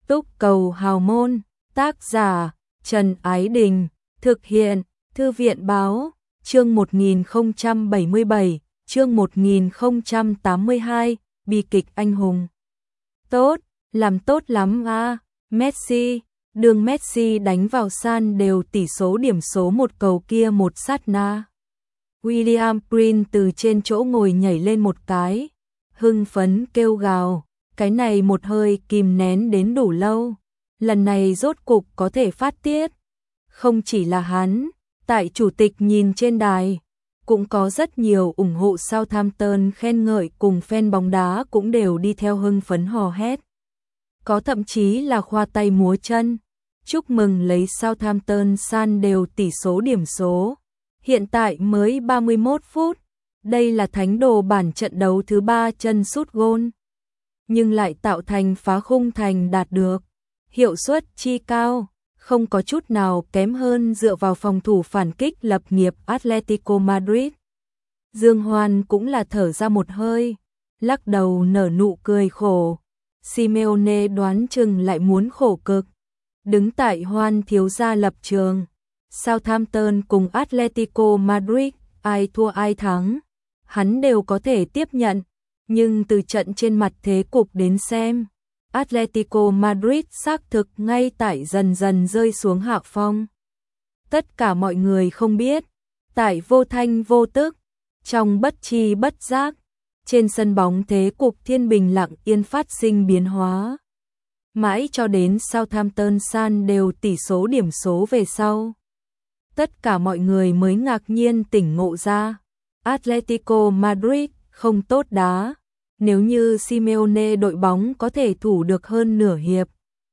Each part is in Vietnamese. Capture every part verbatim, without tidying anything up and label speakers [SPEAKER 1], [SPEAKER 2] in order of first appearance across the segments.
[SPEAKER 1] Túc cầu hào môn, tác giả Trần Ái Đình, thực hiện Thư viện Báo, chương một nghìn không trăm bảy mươi bảy, chương một nghìn không trăm tám mươi hai, bi kịch anh hùng. Tốt, làm tốt lắm a, Messi, đường Messi đánh vào san đều tỷ số điểm số một cầu kia một sát na. William Prince từ trên chỗ ngồi nhảy lên một cái, hưng phấn kêu gào, cái này một hơi kìm nén đến đủ lâu, lần này rốt cục có thể phát tiết. Không chỉ là hắn, tại chủ tịch nhìn trên đài, cũng có rất nhiều ủng hộ Southampton khen ngợi cùng fan bóng đá cũng đều đi theo hưng phấn hò hét. Có thậm chí là khoa tay múa chân, chúc mừng lấy Southampton san đều tỷ số điểm số. Hiện tại mới ba mươi mốt phút, đây là thánh đồ bản trận đấu thứ ba chân sút gôn, nhưng lại tạo thành phá khung thành đạt được hiệu suất chi cao, không có chút nào kém hơn dựa vào phòng thủ phản kích lập nghiệp Atletico Madrid. Dương Hoan cũng là thở ra một hơi, lắc đầu nở nụ cười khổ. Simeone đoán chừng lại muốn khổ cực. Đứng tại Hoan thiếu gia lập trường, Southampton cùng Atletico Madrid, ai thua ai thắng, hắn đều có thể tiếp nhận, nhưng từ trận trên mặt thế cục đến xem, Atletico Madrid xác thực ngay tại dần dần rơi xuống hạ phong. Tất cả mọi người không biết, tại vô thanh vô tức, trong bất tri bất giác, trên sân bóng thế cục thiên bình lặng yên phát sinh biến hóa. Mãi cho đến Southampton san đều tỷ số điểm số về sau, tất cả mọi người mới ngạc nhiên tỉnh ngộ ra, Atletico Madrid không tốt đá. Nếu như Simeone đội bóng có thể thủ được hơn nửa hiệp,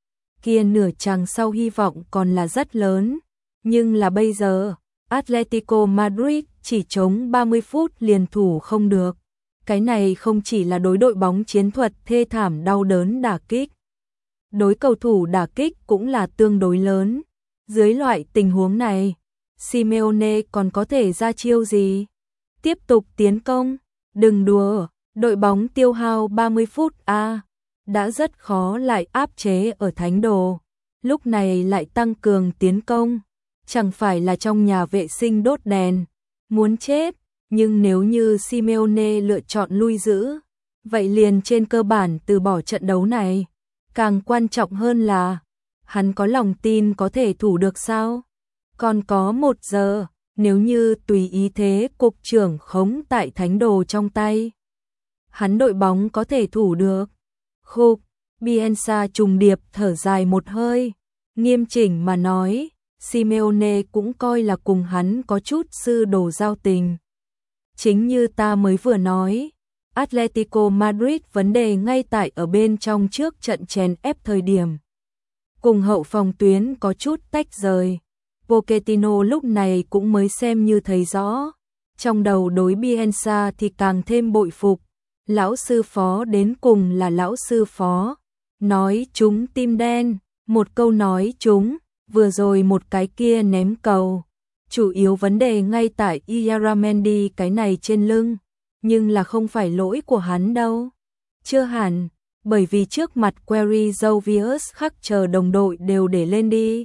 [SPEAKER 1] kia nửa chặng sau hy vọng còn là rất lớn, nhưng là bây giờ, Atletico Madrid chỉ chống ba mươi phút liền thủ không được. Cái này không chỉ là đối đội bóng chiến thuật thê thảm đau đớn đả kích, đối cầu thủ đả kích cũng là tương đối lớn. Dưới loại tình huống này, Simeone còn có thể ra chiêu gì? Tiếp tục tiến công, đừng đùa. Đội bóng tiêu hao ba mươi phút a, à, đã rất khó lại áp chế ở thánh đồ, lúc này lại tăng cường tiến công, chẳng phải là trong nhà vệ sinh đốt đèn, muốn chết. Nhưng nếu như Simeone lựa chọn lui giữ, vậy liền trên cơ bản từ bỏ trận đấu này. Càng quan trọng hơn là, hắn có lòng tin có thể thủ được sao? Còn có một giờ, nếu như tùy ý thế cục trưởng khống tại thánh đồ trong tay, hắn đội bóng có thể thủ được. Khục, Bielsa trùng điệp thở dài một hơi, nghiêm chỉnh mà nói, Simeone cũng coi là cùng hắn có chút sư đồ giao tình. Chính như ta mới vừa nói, Atletico Madrid vấn đề ngay tại ở bên trong trước trận chèn ép thời điểm. Cùng hậu phòng tuyến có chút tách rời. Pochettino lúc này cũng mới xem như thấy rõ. Trong đầu đối Bielsa thì càng thêm bội phục. Lão sư phó đến cùng là lão sư phó. Nói chúng tim đen, một câu nói chúng, vừa rồi một cái kia ném cầu. Chủ yếu vấn đề ngay tại Iyaramendi cái này trên lưng, nhưng là không phải lỗi của hắn đâu. Chưa hẳn, bởi vì trước mặt Query Jovius khắc chờ đồng đội đều để lên đi.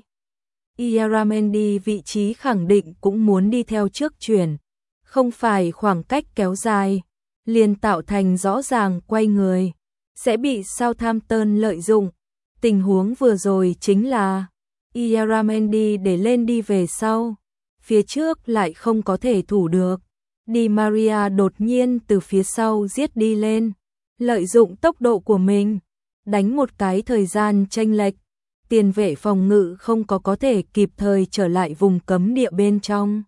[SPEAKER 1] Iyaramendi vị trí khẳng định cũng muốn đi theo trước chuyển, không phải khoảng cách kéo dài, liền tạo thành rõ ràng quay người, sẽ bị Southampton lợi dụng. Tình huống vừa rồi chính là Iyaramendi để lên đi về sau, phía trước lại không có thể thủ được. Di Maria đột nhiên từ phía sau giết đi lên, lợi dụng tốc độ của mình, đánh một cái thời gian chênh lệch, tiền vệ phòng ngự không có có thể kịp thời trở lại vùng cấm địa bên trong.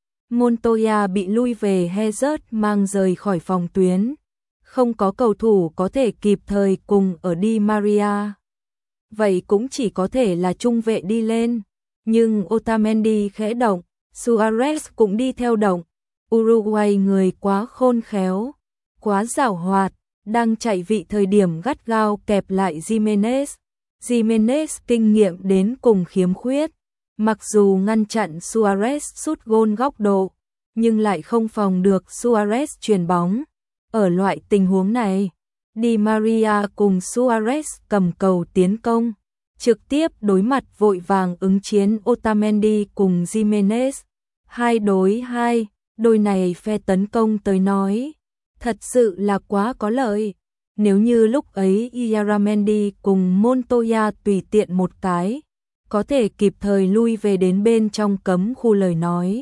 [SPEAKER 1] Montoya bị lui về, Hazard mang rời khỏi phòng tuyến, không có cầu thủ có thể kịp thời cùng ở Di Maria. Vậy cũng chỉ có thể là trung vệ đi lên, nhưng Otamendi khẽ động, Suarez cũng đi theo động. Uruguay người quá khôn khéo, quá giàu hoạt, đang chạy vị thời điểm gắt gao kẹp lại Jimenez. Jimenez kinh nghiệm đến cùng khiếm khuyết, mặc dù ngăn chặn Suarez sút gôn góc độ, nhưng lại không phòng được Suarez chuyền bóng. Ở loại tình huống này, Di Maria cùng Suarez cầm cầu tiến công, trực tiếp đối mặt vội vàng ứng chiến Otamendi cùng Gimenez. Hai đối hai, đôi này phe tấn công tới nói, thật sự là quá có lợi. Nếu như lúc ấy Iaramendi cùng Montoya tùy tiện một cái, có thể kịp thời lui về đến bên trong cấm khu lời nói.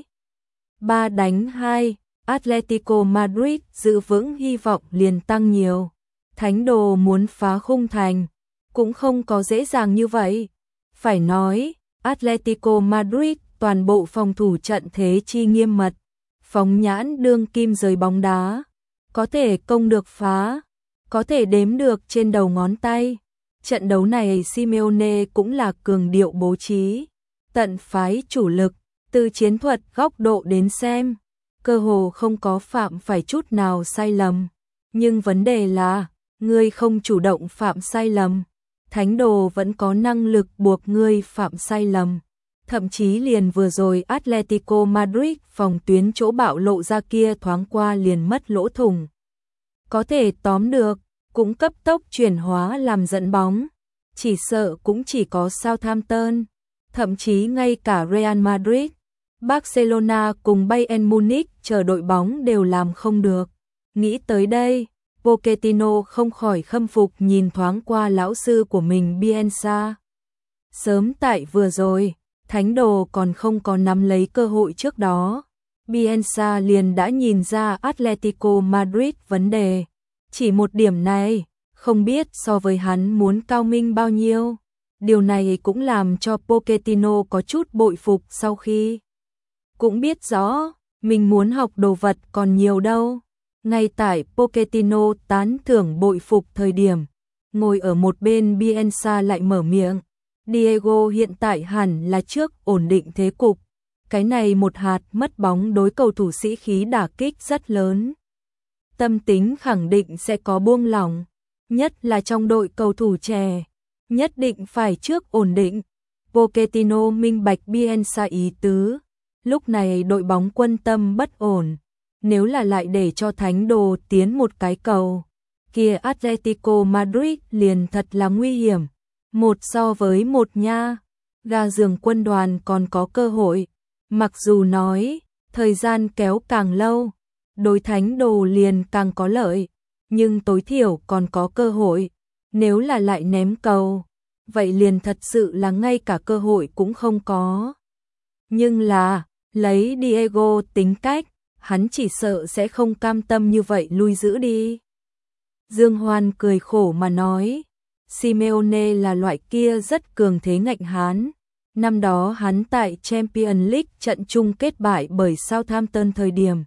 [SPEAKER 1] Ba đánh hai, Atletico Madrid giữ vững hy vọng liền tăng nhiều. Thánh đồ muốn phá khung thành, cũng không có dễ dàng như vậy. Phải nói, Atletico Madrid toàn bộ phòng thủ trận thế chi nghiêm mật, phóng nhãn đương kim giới bóng đá, có thể công được phá, có thể đếm được trên đầu ngón tay. Trận đấu này Simeone cũng là cường điệu bố trí, tận phái chủ lực, từ chiến thuật góc độ đến xem, cơ hồ không có phạm phải chút nào sai lầm. Nhưng vấn đề là, ngươi không chủ động phạm sai lầm, thánh đồ vẫn có năng lực buộc ngươi phạm sai lầm. Thậm chí liền vừa rồi Atletico Madrid phòng tuyến chỗ bạo lộ ra kia thoáng qua liền mất lỗ thủng. Có thể tóm được, cũng cấp tốc chuyển hóa làm dẫn bóng. Chỉ sợ cũng chỉ có Southampton, thậm chí ngay cả Real Madrid, Barcelona cùng Bayern Munich chờ đội bóng đều làm không được. Nghĩ tới đây, Pochettino không khỏi khâm phục nhìn thoáng qua lão sư của mình Bielsa. Sớm tại vừa rồi, thánh đồ còn không có nắm lấy cơ hội trước đó, Bielsa liền đã nhìn ra Atletico Madrid vấn đề. Chỉ một điểm này, không biết so với hắn muốn cao minh bao nhiêu. Điều này cũng làm cho Pochettino có chút bội phục sau khi cũng biết rõ, mình muốn học đồ vật còn nhiều đâu. Ngay tại Pochettino tán thưởng bội phục thời điểm, ngồi ở một bên Bielsa lại mở miệng. Diego hiện tại hẳn là trước ổn định thế cục. Cái này một hạt mất bóng đối cầu thủ sĩ khí đả kích rất lớn. Tâm tính khẳng định sẽ có buông lỏng, nhất là trong đội cầu thủ trẻ, nhất định phải trước ổn định. Pochettino minh bạch Bielsa ý tứ, lúc này đội bóng quân tâm bất ổn, nếu là lại để cho thánh đồ tiến một cái cầu, kia Atletico Madrid liền thật là nguy hiểm. Một so với một nha, gà giường quân đoàn còn có cơ hội, mặc dù nói, thời gian kéo càng lâu, đối thánh đồ liền càng có lợi, nhưng tối thiểu còn có cơ hội. Nếu là lại ném cầu, vậy liền thật sự là ngay cả cơ hội cũng không có. Nhưng là, lấy Diego tính cách, hắn chỉ sợ sẽ không cam tâm như vậy lui giữ đi. Dương Hoan cười khổ mà nói, Simeone là loại kia rất cường thế ngạnh hán. Năm đó hắn tại Champions League trận chung kết bại bởi Southampton thời điểm,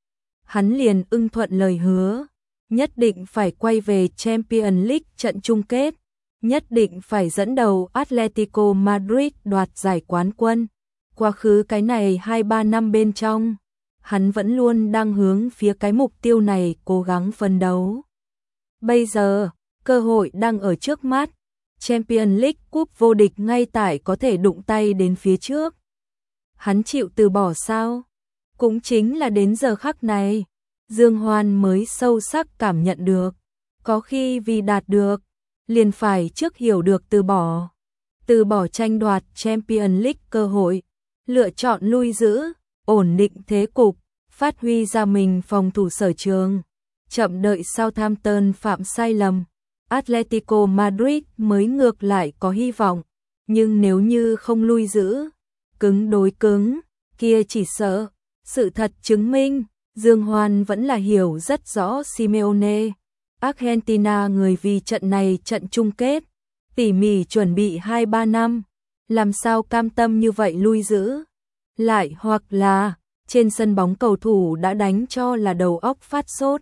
[SPEAKER 1] hắn liền ưng thuận lời hứa, nhất định phải quay về Champions League trận chung kết, nhất định phải dẫn đầu Atletico Madrid đoạt giải quán quân. Quá khứ cái này hai ba năm bên trong, hắn vẫn luôn đang hướng phía cái mục tiêu này cố gắng phấn đấu. Bây giờ, cơ hội đang ở trước mắt, Champions League cúp vô địch ngay tại có thể đụng tay đến phía trước. Hắn chịu từ bỏ sao? Cũng chính là đến giờ khắc này, Dương Hoan mới sâu sắc cảm nhận được, có khi vì đạt được, liền phải trước hiểu được từ bỏ. Từ bỏ tranh đoạt Champions League cơ hội, lựa chọn lui giữ, ổn định thế cục, phát huy ra mình phòng thủ sở trường, chậm đợi Southampton phạm sai lầm. Atletico Madrid mới ngược lại có hy vọng, nhưng nếu như không lui giữ, cứng đối cứng, kia chỉ sợ. Sự thật chứng minh, Dương Hoan vẫn là hiểu rất rõ Simeone. Argentina người vì trận này trận chung kết, tỉ mỉ chuẩn bị hai ba năm, làm sao cam tâm như vậy lui giữ. Lại hoặc là, trên sân bóng cầu thủ đã đánh cho là đầu óc phát sốt.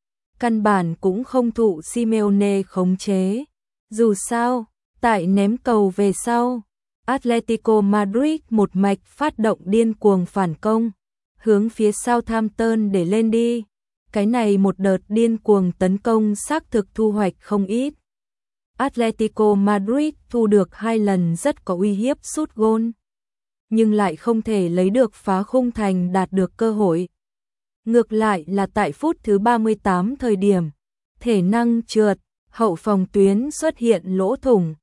[SPEAKER 1] Căn bản cũng không thụ Simeone khống chế. Dù sao, tại ném cầu về sau, Atletico Madrid một mạch phát động điên cuồng phản công, hướng phía Southampton để lên đi. Cái này một đợt điên cuồng tấn công xác thực thu hoạch không ít. Atletico Madrid thu được hai lần rất có uy hiếp sút gôn, nhưng lại không thể lấy được phá khung thành đạt được cơ hội. Ngược lại là tại phút thứ ba mươi tám thời điểm, thể năng trượt, hậu phòng tuyến xuất hiện lỗ thủng,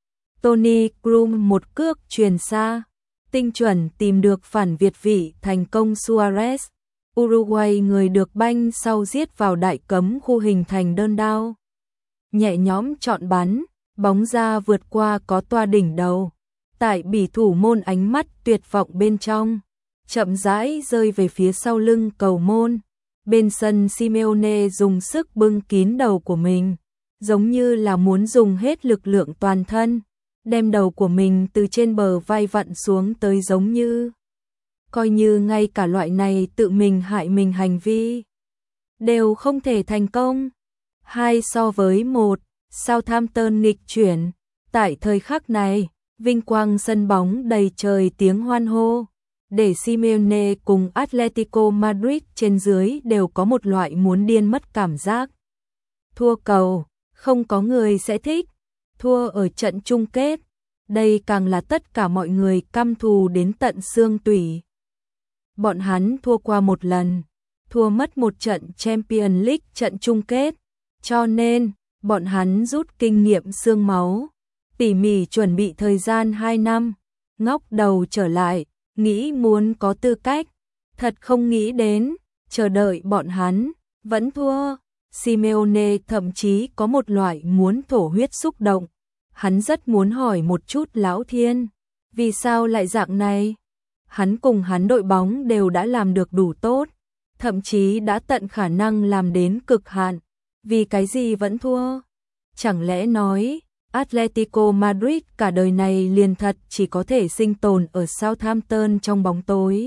[SPEAKER 1] Toni Kroos một cước chuyền xa, tinh chuẩn tìm được phản việt vị thành công Suarez. Uruguay người được banh sau giết vào đại cấm khu hình thành đơn đao. Nhẹ nhõm chọn bắn, bóng ra vượt qua có toa đỉnh đầu. Tại bỉ thủ môn ánh mắt tuyệt vọng bên trong, chậm rãi rơi về phía sau lưng cầu môn. Bên sân Simeone dùng sức bưng kín đầu của mình, giống như là muốn dùng hết lực lượng toàn thân, đem đầu của mình từ trên bờ vai vặn xuống tới, giống như coi như ngay cả loại này tự mình hại mình hành vi đều không thể thành công. Hai so với một, Southampton nghịch chuyển. Tại thời khắc này, vinh quang sân bóng đầy trời tiếng hoan hô, để Simeone cùng Atletico Madrid trên dưới đều có một loại muốn điên mất cảm giác. Thua cầu, không có người sẽ thích. Thua ở trận chung kết, đây càng là tất cả mọi người căm thù đến tận xương tủy. Bọn hắn thua qua một lần, thua mất một trận Champions League trận chung kết, cho nên bọn hắn rút kinh nghiệm xương máu, tỉ mỉ chuẩn bị thời gian hai năm, ngóc đầu trở lại, nghĩ muốn có tư cách, thật không nghĩ đến, chờ đợi bọn hắn, vẫn thua. Simeone thậm chí có một loại muốn thổ huyết xúc động, hắn rất muốn hỏi một chút Lão Thiên, vì sao lại dạng này? Hắn cùng hắn đội bóng đều đã làm được đủ tốt, thậm chí đã tận khả năng làm đến cực hạn, vì cái gì vẫn thua? Chẳng lẽ nói Atletico Madrid cả đời này liền thật chỉ có thể sinh tồn ở Southampton trong bóng tối?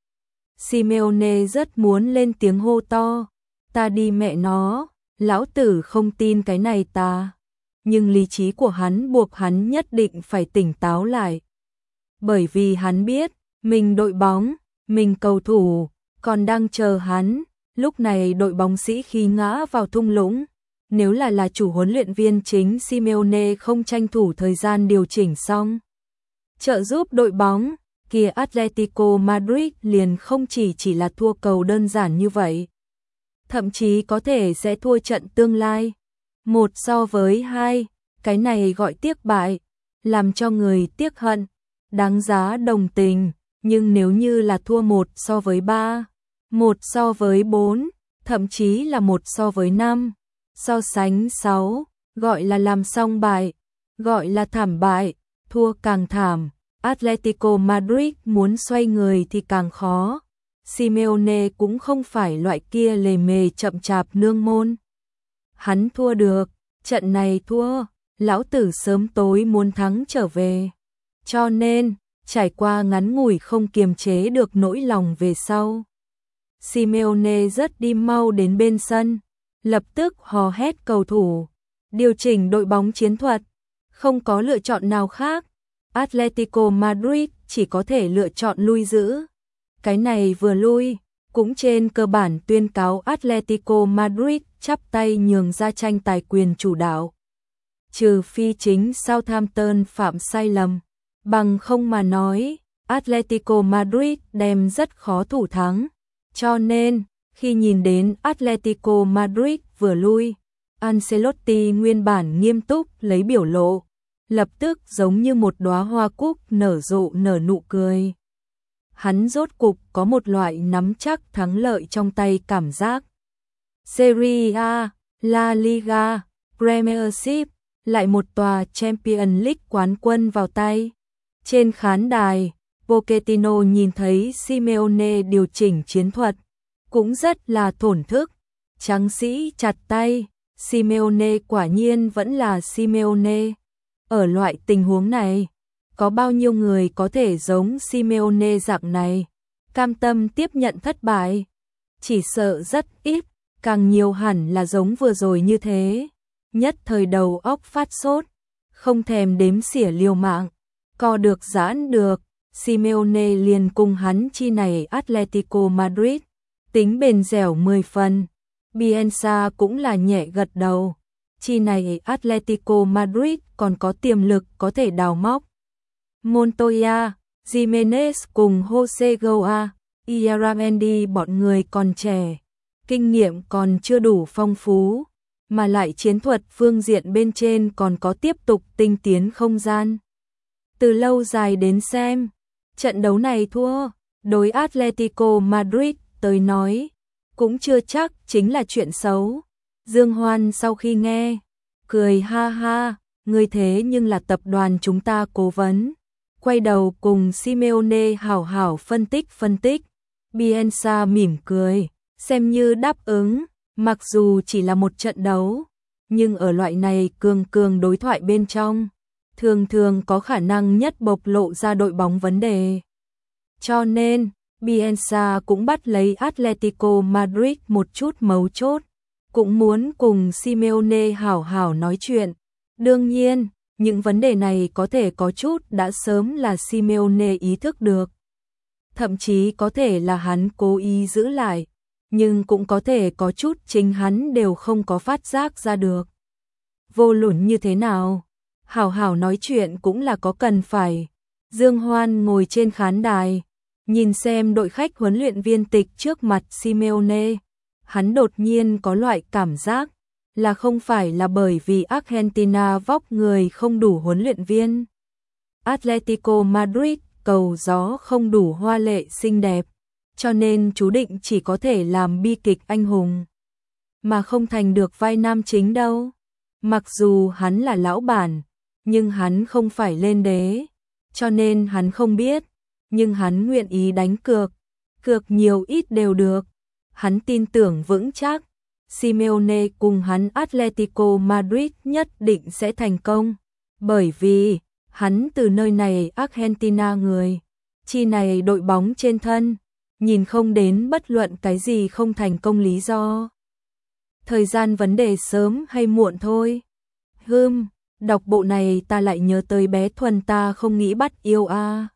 [SPEAKER 1] Simeone rất muốn lên tiếng hô to, ta đi mẹ nó, lão tử không tin cái này ta. Nhưng lý trí của hắn buộc hắn nhất định phải tỉnh táo lại. Bởi vì hắn biết, mình đội bóng, mình cầu thủ, còn đang chờ hắn. Lúc này đội bóng sĩ khí ngã vào thung lũng. Nếu là là chủ huấn luyện viên chính Simeone không tranh thủ thời gian điều chỉnh xong, trợ giúp đội bóng, kia Atletico Madrid liền không chỉ chỉ là thua cầu đơn giản như vậy. Thậm chí có thể sẽ thua trận tương lai. Một so với hai, cái này gọi tiếc bại, làm cho người tiếc hận, đáng giá đồng tình. Nhưng nếu như là thua một so với ba, một so với bốn, thậm chí là một so với năm, so sánh sáu, gọi là làm xong bại, gọi là thảm bại, thua càng thảm. Atletico Madrid muốn xoay người thì càng khó. Simeone cũng không phải loại kia lề mề chậm chạp nương môn. Hắn thua được, trận này thua, lão tử sớm tối muốn thắng trở về. Cho nên, trải qua ngắn ngủi không kiềm chế được nỗi lòng về sau, Simeone rất đi mau đến bên sân, lập tức hò hét cầu thủ, điều chỉnh đội bóng chiến thuật, không có lựa chọn nào khác. Atletico Madrid chỉ có thể lựa chọn lui giữ. Cái này vừa lui, cũng trên cơ bản tuyên cáo Atletico Madrid chắp tay nhường ra tranh tài quyền chủ đạo. Trừ phi chính Southampton phạm sai lầm, bằng không mà nói, Atletico Madrid đem rất khó thủ thắng. Cho nên, khi nhìn đến Atletico Madrid vừa lui, Ancelotti nguyên bản nghiêm túc lấy biểu lộ, lập tức giống như một đóa hoa cúc nở rộ nở nụ cười. Hắn rốt cục có một loại nắm chắc thắng lợi trong tay cảm giác. Serie A, La Liga, Premiership, lại một tòa Champions League quán quân vào tay. Trên khán đài, Pochettino nhìn thấy Simeone điều chỉnh chiến thuật, cũng rất là thổn thức. Tráng sĩ chặt tay, Simeone quả nhiên vẫn là Simeone. Ở loại tình huống này, có bao nhiêu người có thể giống Simeone dạng này, cam tâm tiếp nhận thất bại? Chỉ sợ rất ít, càng nhiều hẳn là giống vừa rồi như thế. Nhất thời đầu óc phát sốt, không thèm đếm xỉa liều mạng, co được giãn được. Simeone liền cùng hắn chi này Atletico Madrid, tính bền dẻo mười phần. Bielsa cũng là nhẹ gật đầu. Chi này Atletico Madrid còn có tiềm lực có thể đào móc. Montoya, Jimenez cùng Jose Goa, Iaramendi bọn người còn trẻ, kinh nghiệm còn chưa đủ phong phú, mà lại chiến thuật phương diện bên trên còn có tiếp tục tinh tiến không gian. Từ lâu dài đến xem, trận đấu này thua, đối Atletico Madrid tới nói, cũng chưa chắc chính là chuyện xấu. Dương Hoan sau khi nghe, cười ha ha, ngươi thế nhưng là tập đoàn chúng ta cố vấn. Quay đầu cùng Simeone hảo hảo phân tích phân tích. Bielsa mỉm cười, xem như đáp ứng, mặc dù chỉ là một trận đấu, nhưng ở loại này cường cường đối thoại bên trong, thường thường có khả năng nhất bộc lộ ra đội bóng vấn đề. Cho nên, Bielsa cũng bắt lấy Atletico Madrid một chút mấu chốt, cũng muốn cùng Simeone hảo hảo nói chuyện. Đương nhiên, những vấn đề này có thể có chút đã sớm là Simeone ý thức được. Thậm chí có thể là hắn cố ý giữ lại, nhưng cũng có thể có chút chính hắn đều không có phát giác ra được. Vô luận như thế nào, hảo hảo nói chuyện cũng là có cần phải. Dương Hoan ngồi trên khán đài, nhìn xem đội khách huấn luyện viên tịch trước mặt Simeone, hắn đột nhiên có loại cảm giác là không phải là bởi vì Argentina vóc người không đủ huấn luyện viên. Atletico Madrid cầu gió không đủ hoa lệ xinh đẹp, cho nên chú định chỉ có thể làm bi kịch anh hùng, mà không thành được vai nam chính đâu. Mặc dù hắn là lão bản, nhưng hắn không phải lên đế, cho nên hắn không biết, nhưng hắn nguyện ý đánh cược, cược nhiều ít đều được. Hắn tin tưởng vững chắc, Simeone cùng hắn Atletico Madrid nhất định sẽ thành công, bởi vì hắn từ nơi này Argentina người, chi này đội bóng trên thân, nhìn không đến bất luận cái gì không thành công lý do. Thời gian vấn đề sớm hay muộn thôi. Hừm, đọc bộ này ta lại nhớ tới bé Thuần ta không nghĩ bắt yêu a. À.